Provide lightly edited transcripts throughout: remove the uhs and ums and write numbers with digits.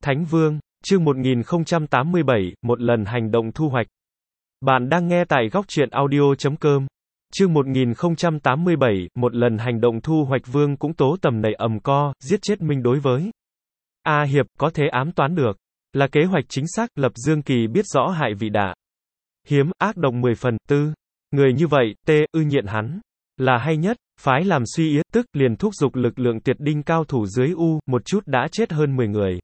Thánh Vương, chương 1087, một lần hành động thu hoạch. Bạn đang nghe tại góc truyện audio.com. Chương 1087, một lần hành động thu hoạch. Vương cũng tố tầm nảy ầm co, giết chết Minh đối với A Hiệp, có thể ám toán được. Là kế hoạch chính xác, lập Dương Kỳ biết rõ hại vị đạ. Hiếm, ác độc 10 phần, tư. Người như vậy, nhiện hắn. Là hay nhất, phái làm suy yết, tức, liền thúc giục lực lượng tiệt đinh cao thủ dưới một chút đã chết hơn 10 người.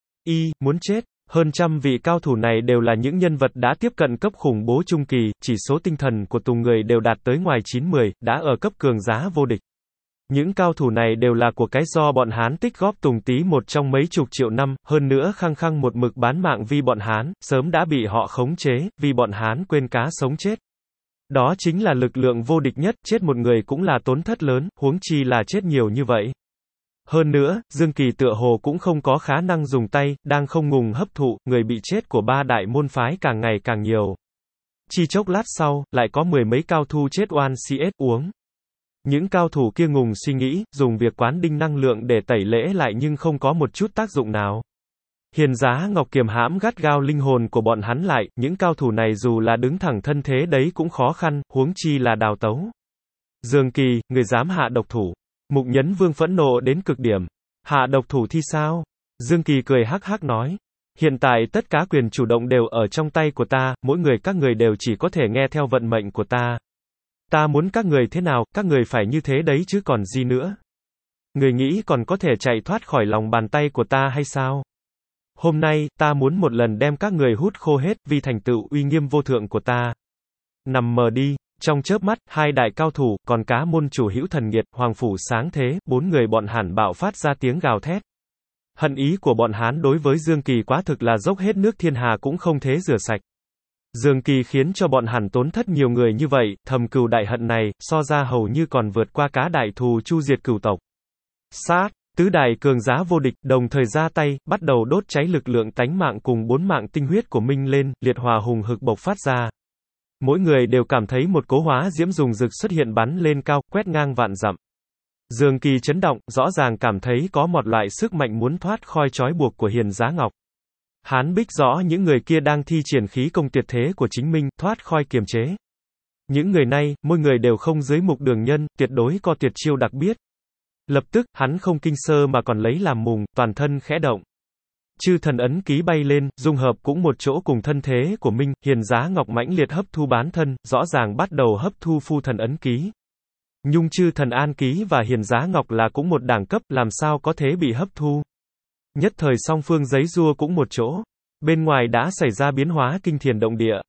Muốn chết. Hơn trăm vị cao thủ này đều là những nhân vật đã tiếp cận cấp khủng bố trung kỳ, chỉ số tinh thần của từng người đều đạt tới ngoài 9-10, đã ở cấp cường giá vô địch. Những cao thủ này đều là của cái do bọn Hán tích góp Tùng Tý một trong mấy chục triệu năm, hơn nữa khăng khăng một mực bán mạng vì bọn Hán, sớm đã bị họ khống chế, vì bọn Hán quên cá sống chết. Đó chính là lực lượng vô địch nhất, chết một người cũng là tổn thất lớn, huống chi là chết nhiều như vậy. Hơn nữa, Dương Kỳ tựa hồ cũng không có khả năng dùng tay, đang không ngừng hấp thụ, người bị chết của ba đại môn phái càng ngày càng nhiều. Chỉ chốc lát sau, lại có 10 mấy cao thủ chết oan CS uống. Những cao thủ kia ngùng suy nghĩ, dùng việc quán đinh năng lượng để tẩy lễ lại nhưng không có một chút tác dụng nào. Hiền Giá Ngọc kiềm hãm gắt gao linh hồn của bọn hắn lại, những cao thủ này dù là đứng thẳng thân thế đấy cũng khó khăn, huống chi là đào tấu. Dương Kỳ, người dám hạ độc thủ. Mục Nhấn Vương phẫn nộ đến cực điểm. Hạ độc thủ thì sao? Dương Kỳ cười hắc hắc nói. Hiện tại tất cả quyền chủ động đều ở trong tay của ta, mỗi người các người đều chỉ có thể nghe theo vận mệnh của ta. Ta muốn các người thế nào, các người phải như thế đấy chứ còn gì nữa. Người nghĩ còn có thể chạy thoát khỏi lòng bàn tay của ta hay sao? Hôm nay, ta muốn một lần đem các người hút khô hết, vì thành tựu uy nghiêm vô thượng của ta. Nằm mờ đi. Trong chớp mắt, hai đại cao thủ, còn cá môn chủ Hữu Thần Nghiệt, Hoàng Phủ Sáng Thế, bốn người bọn Hán bạo phát ra tiếng gào thét. Hận ý của bọn Hán đối với Dương Kỳ quá thực là dốc hết nước thiên hà cũng không thế rửa sạch. Dương Kỳ khiến cho bọn Hán tổn thất nhiều người như vậy, thầm cừu đại hận này, so ra hầu như còn vượt qua cá đại thù chu diệt cửu tộc. Sát, tứ đại cường giá vô địch, đồng thời ra tay, bắt đầu đốt cháy lực lượng tánh mạng cùng 4 mạng tinh huyết của Minh lên, liệt hỏa hùng hực bộc phát ra. Mỗi người đều cảm thấy một cỗ hóa diễm dùng rực xuất hiện bắn lên cao, quét ngang vạn dặm. Dương Kỳ chấn động, rõ ràng cảm thấy có một loại sức mạnh muốn thoát khỏi trói buộc của Hiền Giá Ngọc. Hắn biết rõ những người kia đang thi triển khí công tuyệt thế của chính mình, thoát khỏi kiềm chế. Những người này, mỗi người đều không dưới mục đường nhân, tuyệt đối có tuyệt chiêu đặc biệt. Lập tức, hắn không kinh sơ mà còn lấy làm mùng, toàn thân khẽ động. Chư thần ấn ký bay lên, dung hợp cũng một chỗ cùng thân thế của Minh, Hiền Giá Ngọc mãnh liệt hấp thu bán thân, rõ ràng bắt đầu hấp thu phu thần ấn ký. Nhung chư thần an ký và Hiền Giá Ngọc là cũng một đẳng cấp, làm sao có thể bị hấp thu. Nhất thời song phương giấy giua cũng một chỗ. Bên ngoài đã xảy ra biến hóa kinh thiên động địa.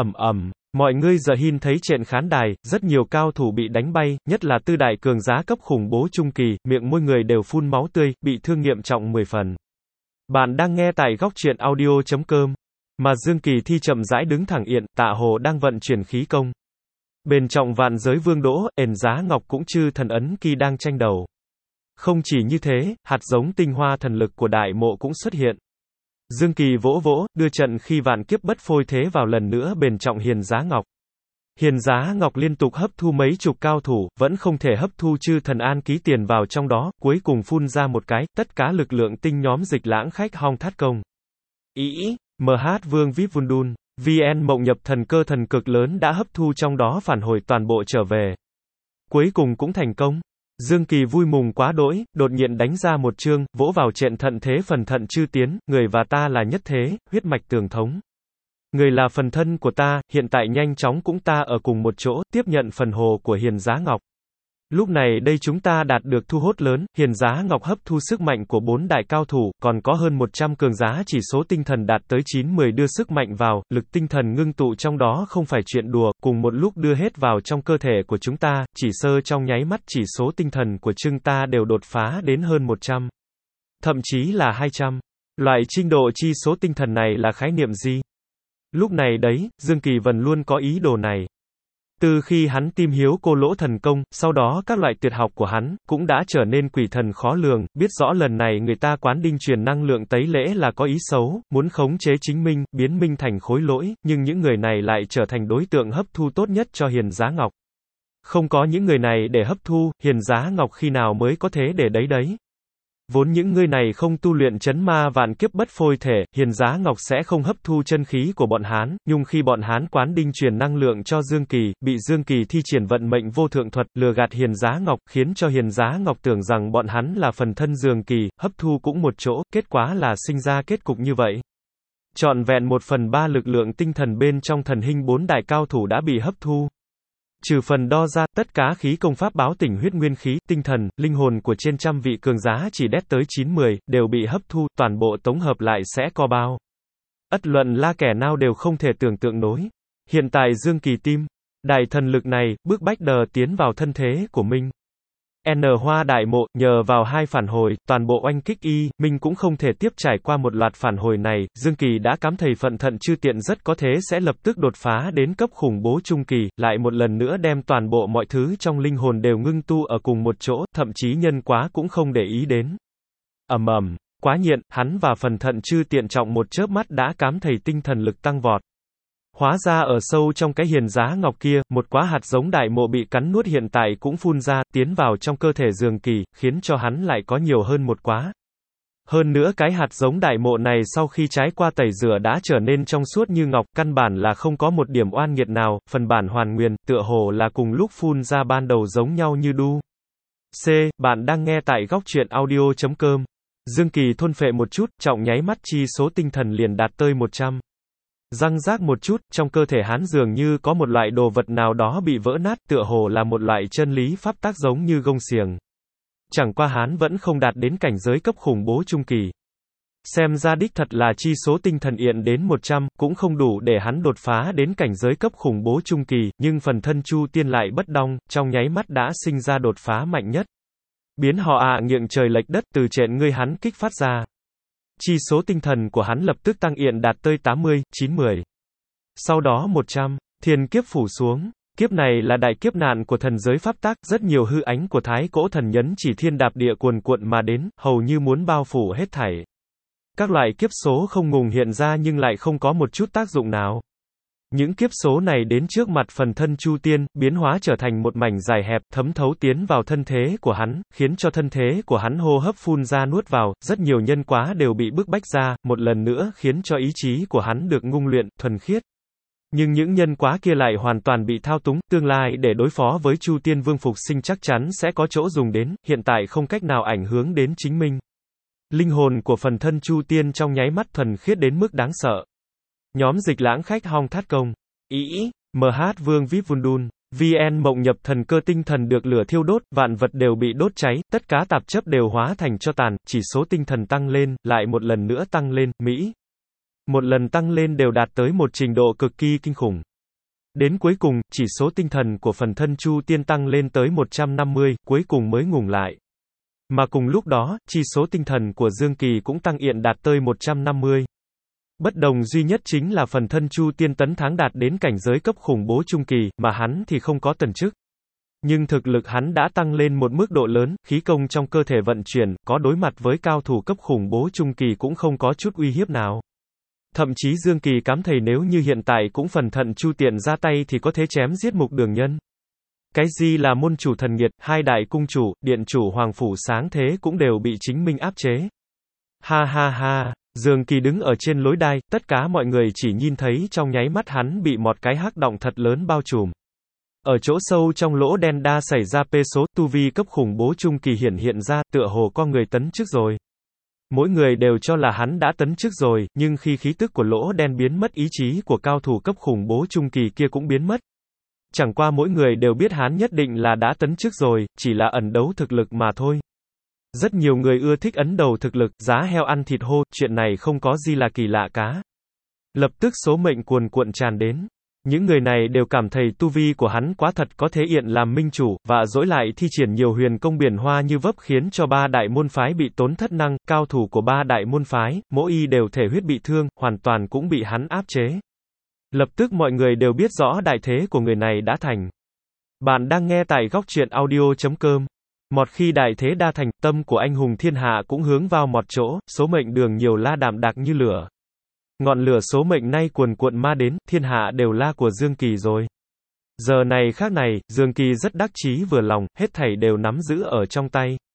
Mọi người giờ hin thấy trên khán đài, rất nhiều cao thủ bị đánh bay, nhất là tư đại cường giá cấp khủng bố trung kỳ, miệng mỗi người đều phun máu tươi, bị thương nghiêm trọng 10 phần. Bạn đang nghe tại góc truyện audio.com. Mà Dương Kỳ thi chậm rãi đứng thẳng yên, Tạ Hồ đang vận chuyển khí công. Bên trọng vạn giới vương đỗ, Hiền Giá Ngọc cũng chư thần ấn kỳ đang tranh đầu. Không chỉ như thế, hạt giống tinh hoa thần lực của đại mộ cũng xuất hiện. Dương Kỳ vỗ, đưa trận khi vạn kiếp bất phôi thế vào lần nữa bền trọng Hiền Giá Ngọc. Hiền Giá Ngọc liên tục hấp thu mấy chục cao thủ, vẫn không thể hấp thu chư thần an ký tiền vào trong đó, cuối cùng phun ra một cái, tất cả lực lượng tinh nhóm dịch lãng khách hong thát công. MH Vương Vip Vundun, VN mộng nhập thần cơ thần cực lớn đã hấp thu trong đó phản hồi toàn bộ trở về. Cuối cùng cũng thành công. Dương Kỳ vui mừng quá đỗi, đột nhiên đánh ra một chương, vỗ vào trận thận thế phần thận chư tiến, người và ta là nhất thế, huyết mạch tường thống. Người là phần thân của ta, hiện tại nhanh chóng cũng ta ở cùng một chỗ, tiếp nhận phần hồ của Hiền Giá Ngọc. Lúc này đây chúng ta đạt được thu hốt lớn, Hiền Giá Ngọc hấp thu sức mạnh của 4 đại cao thủ, còn có hơn 100 cường giá chỉ số tinh thần đạt tới 9-10 đưa sức mạnh vào, lực tinh thần ngưng tụ trong đó không phải chuyện đùa, cùng một lúc đưa hết vào trong cơ thể của chúng ta, chỉ sơ trong nháy mắt chỉ số tinh thần của chúng ta đều đột phá đến hơn 100. Thậm chí là 200. Loại trình độ chi số tinh thần này là khái niệm gì? Lúc này đấy, Dương Kỳ vẫn luôn có ý đồ này. Từ khi hắn tìm hiếu cô lỗ thần công, sau đó các loại tuyệt học của hắn, cũng đã trở nên quỷ thần khó lường, biết rõ lần này người ta quán đinh truyền năng lượng tấy lễ là có ý xấu, muốn khống chế chính Minh, biến Minh thành khối lỗi, nhưng những người này lại trở thành đối tượng hấp thu tốt nhất cho Hiền Giá Ngọc. Không có những người này để hấp thu, Hiền Giá Ngọc khi nào mới có thế để đấy. Vốn những ngươi này không tu luyện chấn ma vạn kiếp bất phôi thể, Hiền Giá Ngọc sẽ không hấp thu chân khí của bọn Hán, nhưng khi bọn Hán quán đinh truyền năng lượng cho Dương Kỳ, bị Dương Kỳ thi triển vận mệnh vô thượng thuật, lừa gạt Hiền Giá Ngọc, khiến cho Hiền Giá Ngọc tưởng rằng bọn hắn là phần thân Dương Kỳ, hấp thu cũng một chỗ, kết quả là sinh ra kết cục như vậy. Trọn vẹn 1/3 lực lượng tinh thần bên trong thần hình 4 đại cao thủ đã bị hấp thu. Trừ phần đo ra, tất cả khí công pháp báo tỉnh huyết nguyên khí, tinh thần, linh hồn của trên trăm vị cường giá chỉ đét tới 9-10, đều bị hấp thu, toàn bộ tổng hợp lại sẽ có bao. Ất luận là kẻ nào đều không thể tưởng tượng nổi. Hiện tại Dương Kỳ tim, đại thần lực này, bước bách đờ tiến vào thân thế của mình. Hoa đại mộ, nhờ vào 2 phản hồi, toàn bộ oanh kích y, mình cũng không thể tiếp trải qua một loạt phản hồi này, Dương Kỳ đã cảm thấy phận thận chư tiện rất có thể sẽ lập tức đột phá đến cấp khủng bố trung kỳ, lại một lần nữa đem toàn bộ mọi thứ trong linh hồn đều ngưng tu ở cùng một chỗ, thậm chí nhân quá cũng không để ý đến. Quá nhiện, hắn và phần thận chư tiện trọng một chớp mắt đã cảm thấy tinh thần lực tăng vọt. Hóa ra ở sâu trong cái Hiền Giá Ngọc kia, một quả hạt giống đại mộ bị cắn nuốt hiện tại cũng phun ra, tiến vào trong cơ thể Dương Kỳ, khiến cho hắn lại có nhiều hơn một quả. Hơn nữa cái hạt giống đại mộ này sau khi trái qua tẩy rửa đã trở nên trong suốt như ngọc, căn bản là không có một điểm oan nghiệt nào, phần bản hoàn nguyên, tựa hồ là cùng lúc phun ra ban đầu giống nhau như đu. Bạn đang nghe tại góc truyện audio.com. Dương Kỳ thôn phệ một chút, trọng nháy mắt chi số tinh thần liền đạt tới 100. Răng rác một chút, trong cơ thể hắn dường như có một loại đồ vật nào đó bị vỡ nát, tựa hồ là một loại chân lý pháp tác giống như gông xiềng. Chẳng qua hắn vẫn không đạt đến cảnh giới cấp khủng bố trung kỳ. Xem ra đích thật là chi số tinh thần hiện đến 100, cũng không đủ để hắn đột phá đến cảnh giới cấp khủng bố trung kỳ, nhưng phần thân Chu Tiên lại bất động, trong nháy mắt đã sinh ra đột phá mạnh nhất. Biến họ nghiêng trời lệch đất từ trên người hắn kích phát ra. Chi số tinh thần của hắn lập tức tăng hiện đạt tới 80, 90. Sau đó 100, thiên kiếp phủ xuống. Kiếp này là đại kiếp nạn của thần giới pháp tác, rất nhiều hư ánh của thái cỗ thần nhấn chỉ thiên đạp địa cuồn cuộn mà đến, hầu như muốn bao phủ hết thảy. Các loại kiếp số không ngừng hiện ra nhưng lại không có một chút tác dụng nào. Những kiếp số này đến trước mặt phần thân Chu Tiên, biến hóa trở thành một mảnh dài hẹp, thấm thấu tiến vào thân thế của hắn, khiến cho thân thế của hắn hô hấp phun ra nuốt vào, rất nhiều nhân quả đều bị bức bách ra, một lần nữa khiến cho ý chí của hắn được ngung luyện, thuần khiết. Nhưng những nhân quả kia lại hoàn toàn bị thao túng, tương lai để đối phó với Chu Tiên Vương phục sinh chắc chắn sẽ có chỗ dùng đến, hiện tại không cách nào ảnh hưởng đến chính mình. Linh hồn của phần thân Chu Tiên trong nháy mắt thuần khiết đến mức đáng sợ. Nhóm dịch lãng khách Hong Thát Công. MH Vương Vip Vundun. VN Mộng Nhập Thần Cơ tinh thần được lửa thiêu đốt, vạn vật đều bị đốt cháy, tất cả tạp chấp đều hóa thành tro tàn, chỉ số tinh thần tăng lên, lại một lần nữa tăng lên, một lần tăng lên đều đạt tới một trình độ cực kỳ kinh khủng. Đến cuối cùng, chỉ số tinh thần của phần thân Chu Tiên tăng lên tới 150, cuối cùng mới ngừng lại. Mà cùng lúc đó, chỉ số tinh thần của Dương Kỳ cũng tăng hiện đạt tới 150. Bất đồng duy nhất chính là phần thân Chu Tiên tấn thắng đạt đến cảnh giới cấp khủng bố trung kỳ, mà hắn thì không có tần chức. Nhưng thực lực hắn đã tăng lên một mức độ lớn, khí công trong cơ thể vận chuyển, có đối mặt với cao thủ cấp khủng bố trung kỳ cũng không có chút uy hiếp nào. Thậm chí Dương Kỳ cảm thấy nếu như hiện tại cũng phần thận Chu Tiện ra tay thì có thể chém giết Mục Đường Nhân. Cái gì là môn chủ thần nghiệt, hai đại cung chủ, điện chủ Hoàng Phủ Sáng Thế cũng đều bị chính mình áp chế. Ha ha ha. Dương Kỳ đứng ở trên lối đài, tất cả mọi người chỉ nhìn thấy trong nháy mắt hắn bị một cái hắc động thật lớn bao trùm. Ở chỗ sâu trong lỗ đen đa xảy ra pê số, tu vi cấp khủng bố trung kỳ hiện ra, tựa hồ có người tấn chức rồi. Mỗi người đều cho là hắn đã tấn chức rồi, nhưng khi khí tức của lỗ đen biến mất ý chí của cao thủ cấp khủng bố trung kỳ kia cũng biến mất. Chẳng qua mỗi người đều biết hắn nhất định là đã tấn chức rồi, chỉ là ẩn đấu thực lực mà thôi. Rất nhiều người ưa thích ấn đầu thực lực, giá heo ăn thịt hô, chuyện này không có gì là kỳ lạ cả. Lập tức số mệnh cuồn cuộn tràn đến. Những người này đều cảm thấy tu vi của hắn quá thật có thể hiện làm minh chủ, và dỗi lại thi triển nhiều huyền công biển hoa như vấp khiến cho ba đại môn phái bị tốn thất năng, cao thủ của ba đại môn phái, mỗi y đều thể huyết bị thương, hoàn toàn cũng bị hắn áp chế. Lập tức mọi người đều biết rõ đại thế của người này đã thành. Bạn đang nghe tại góc truyện audio.com. Một khi đại thế đa thành, tâm của anh hùng thiên hạ cũng hướng vào một chỗ, số mệnh đường nhiều la đạm đạc như lửa. Ngọn lửa số mệnh nay cuồn cuộn ma đến, thiên hạ đều la của Dương Kỳ rồi. Giờ này khác này, Dương Kỳ rất đắc chí vừa lòng, hết thảy đều nắm giữ ở trong tay.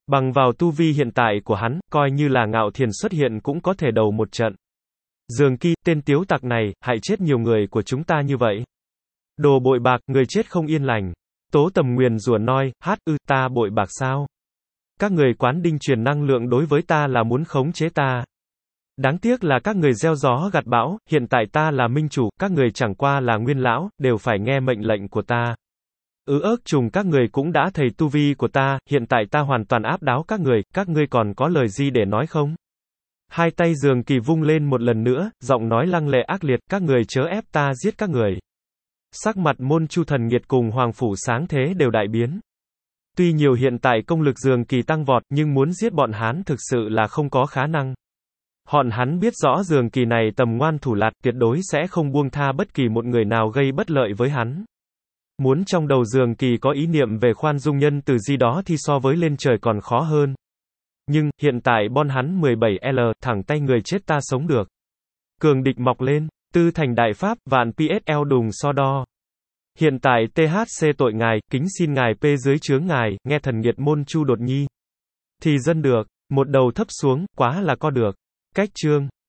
Bằng vào tu vi hiện tại của hắn, coi như là Ngạo Thiền xuất hiện cũng có thể đầu một trận. Dương Kỳ, tên tiếu tặc này, hại chết nhiều người của chúng ta như vậy. Đồ bội bạc, người chết không yên lành. Tố Tầm nguyền rủa nói, ta bội bạc sao? Các người quán đinh truyền năng lượng đối với ta là muốn khống chế ta. Đáng tiếc là các người gieo gió gặt bão, hiện tại ta là minh chủ, các người chẳng qua là nguyên lão, đều phải nghe mệnh lệnh của ta. Ức trùng các người cũng đã thầy tu vi của ta, hiện tại ta hoàn toàn áp đảo các ngươi còn có lời gì để nói không? Hai tay Dương Kỳ vung lên một lần nữa, giọng nói lăng lệ ác liệt, các người chớ ép ta giết các người. Sắc mặt Môn Chu Thần Nghiệt cùng Hoàng Phủ Sáng Thế đều đại biến. Tuy nhiều hiện tại công lực Dương Kỳ tăng vọt, nhưng muốn giết bọn hắn thực sự là không có khả năng. Hắn biết rõ Dương Kỳ này tầm ngoan thủ lạt, tuyệt đối sẽ không buông tha bất kỳ một người nào gây bất lợi với hắn. Muốn trong đầu Dương Kỳ có ý niệm về khoan dung nhân từ gì đó thì so với lên trời còn khó hơn. Nhưng, hiện tại bọn hắn 17L, thẳng tay người chết ta sống được. Cường địch mọc lên, tư thành đại pháp, vạn PSL đùng so đo. Hiện tại THC tội ngài, kính xin ngài P dưới chướng ngài, nghe thần nghiệt Môn Chu đột nhi. Thì dân được, một đầu thấp xuống, quá là có được. Cách chương.